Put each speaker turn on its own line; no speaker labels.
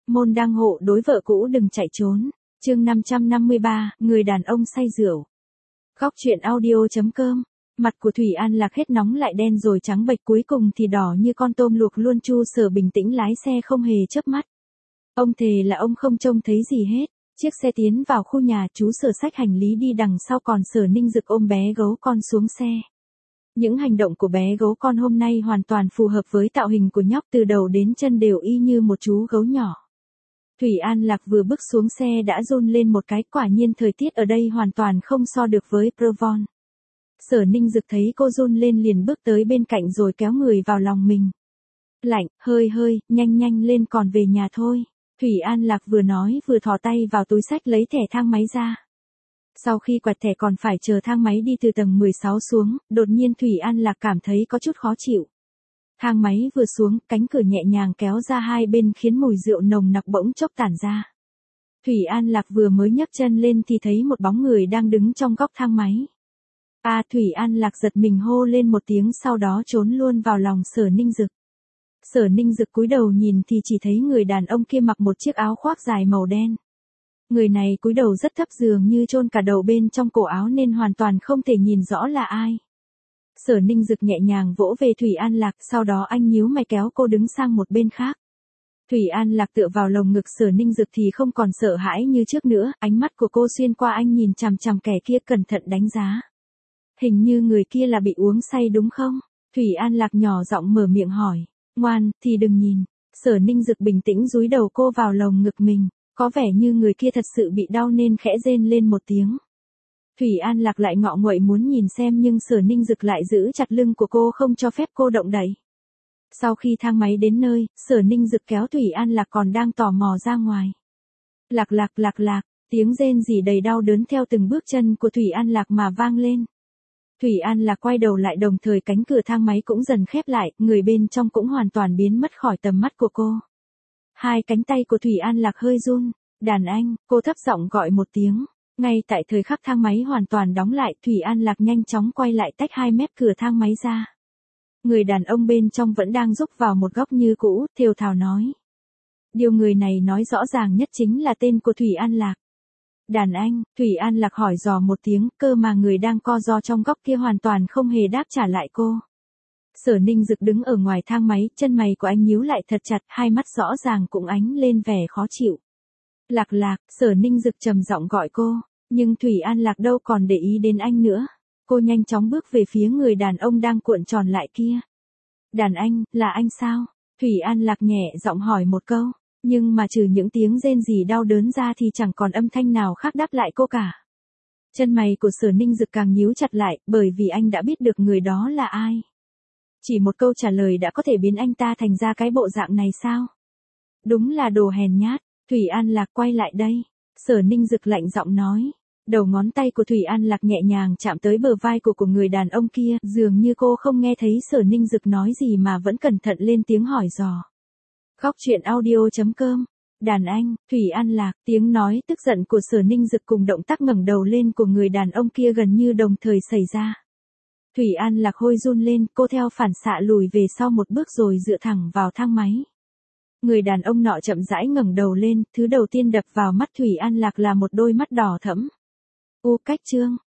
môn đăng hộ đối vợ cũ đừng chạy trốn. Chương 553, người đàn ông say rượu. Góc truyện audio.com. Mặt của Thủy An Lạc hết nóng lại đen rồi trắng bệch, cuối cùng thì đỏ như con tôm luộc luôn. Chu Sở bình tĩnh lái xe không hề chớp mắt. Ông thề là ông không trông thấy gì hết. Chiếc xe tiến vào khu nhà, chú Sở xách hành lý đi đằng sau, còn Sở Ninh Dực ôm bé gấu con xuống xe. Những hành động của bé gấu con hôm nay hoàn toàn phù hợp với tạo hình của nhóc, từ đầu đến chân đều y như một chú gấu nhỏ. Thủy An Lạc vừa bước xuống xe đã run lên một cái, quả nhiên thời tiết ở đây hoàn toàn không so được với Provence. Sở Ninh Dực thấy cô run lên liền bước tới bên cạnh rồi kéo người vào lòng mình. Lạnh, hơi, nhanh lên còn về nhà thôi. Thủy An Lạc vừa nói vừa thò tay vào túi xách lấy thẻ thang máy ra. Sau khi quẹt thẻ còn phải chờ thang máy đi từ tầng 16 xuống, đột nhiên Thủy An Lạc cảm thấy có chút khó chịu. Thang máy vừa xuống, cánh cửa nhẹ nhàng kéo ra hai bên khiến mùi rượu nồng nặc bỗng chốc tản ra. Thủy An Lạc vừa mới nhấc chân lên thì thấy một bóng người đang đứng trong góc thang máy. Thủy An Lạc giật mình hô lên một tiếng, sau đó trốn luôn vào lòng Sở Ninh Dực. Sở Ninh Dực cúi đầu nhìn thì chỉ thấy người đàn ông kia mặc một chiếc áo khoác dài màu đen. Người này cúi đầu rất thấp, dường như chôn cả đầu bên trong cổ áo nên hoàn toàn không thể nhìn rõ là ai. Sở Ninh Dực nhẹ nhàng vỗ về Thủy An Lạc, sau đó anh nhíu mày kéo cô đứng sang một bên khác. Thủy An Lạc tựa vào lồng ngực Sở Ninh Dực thì không còn sợ hãi như trước nữa, ánh mắt của cô xuyên qua anh nhìn chằm chằm kẻ kia cẩn thận đánh giá. Hình như người kia là bị uống say đúng không? Thủy An Lạc nhỏ giọng mở miệng hỏi. Ngoan, thì đừng nhìn. Sở Ninh Dực bình tĩnh dúi đầu cô vào lồng ngực mình, có vẻ như người kia thật sự bị đau nên khẽ rên lên một tiếng. Thủy An Lạc lại ngọ nguậy muốn nhìn xem nhưng Sở Ninh Dực lại giữ chặt lưng của cô không cho phép cô động đậy. Sau khi thang máy đến nơi, Sở Ninh Dực kéo Thủy An Lạc còn đang tò mò ra ngoài. Lạc, tiếng rên rỉ đầy đau đớn theo từng bước chân của Thủy An Lạc mà vang lên. Thủy An Lạc quay đầu lại, đồng thời cánh cửa thang máy cũng dần khép lại, người bên trong cũng hoàn toàn biến mất khỏi tầm mắt của cô. Hai cánh tay của Thủy An Lạc hơi run. Đàn anh, cô thấp giọng gọi một tiếng. Ngay tại thời khắc thang máy hoàn toàn đóng lại, Thủy An Lạc nhanh chóng quay lại tách hai mép cửa thang máy ra. Người đàn ông bên trong vẫn đang rúc vào một góc như cũ, thều thào nói. Điều người này nói rõ ràng nhất chính là tên của Thủy An Lạc. Đàn anh, Thủy An Lạc hỏi dò một tiếng, cơ mà người đang co ro trong góc kia hoàn toàn không hề đáp trả lại cô. Sở Ninh Dực đứng ở ngoài thang máy, chân mày của anh nhíu lại thật chặt, hai mắt rõ ràng cũng ánh lên vẻ khó chịu. Lạc, Sở Ninh Dực trầm giọng gọi cô, nhưng Thủy An Lạc đâu còn để ý đến anh nữa. Cô nhanh chóng bước về phía người đàn ông đang cuộn tròn lại kia. Đàn anh, là anh sao? Thủy An Lạc nhẹ giọng hỏi một câu, nhưng mà trừ những tiếng rên rỉ đau đớn ra thì chẳng còn âm thanh nào khác đáp lại cô cả. Chân mày của Sở Ninh Dực càng nhíu chặt lại, bởi vì anh đã biết được người đó là ai. Chỉ một câu trả lời đã có thể biến anh ta thành ra cái bộ dạng này sao? Đúng là đồ hèn nhát. Thủy An Lạc quay lại đây. Sở Ninh Dực lạnh giọng nói. Đầu ngón tay của Thủy An Lạc nhẹ nhàng chạm tới bờ vai của người đàn ông kia, dường như cô không nghe thấy Sở Ninh Dực nói gì mà vẫn cẩn thận lên tiếng hỏi dò. Góc truyện audio.com. Đàn anh, Thủy An Lạc, tiếng nói tức giận của Sở Ninh Dực cùng động tác ngẩng đầu lên của người đàn ông kia gần như đồng thời xảy ra. Thủy An Lạc hôi run lên, cô theo phản xạ lùi về sau một bước rồi dựa thẳng vào thang máy. Người đàn ông nọ chậm rãi ngẩng đầu lên, thứ đầu tiên đập vào mắt Thủy An Lạc là một đôi mắt đỏ thẫm. Cách trương,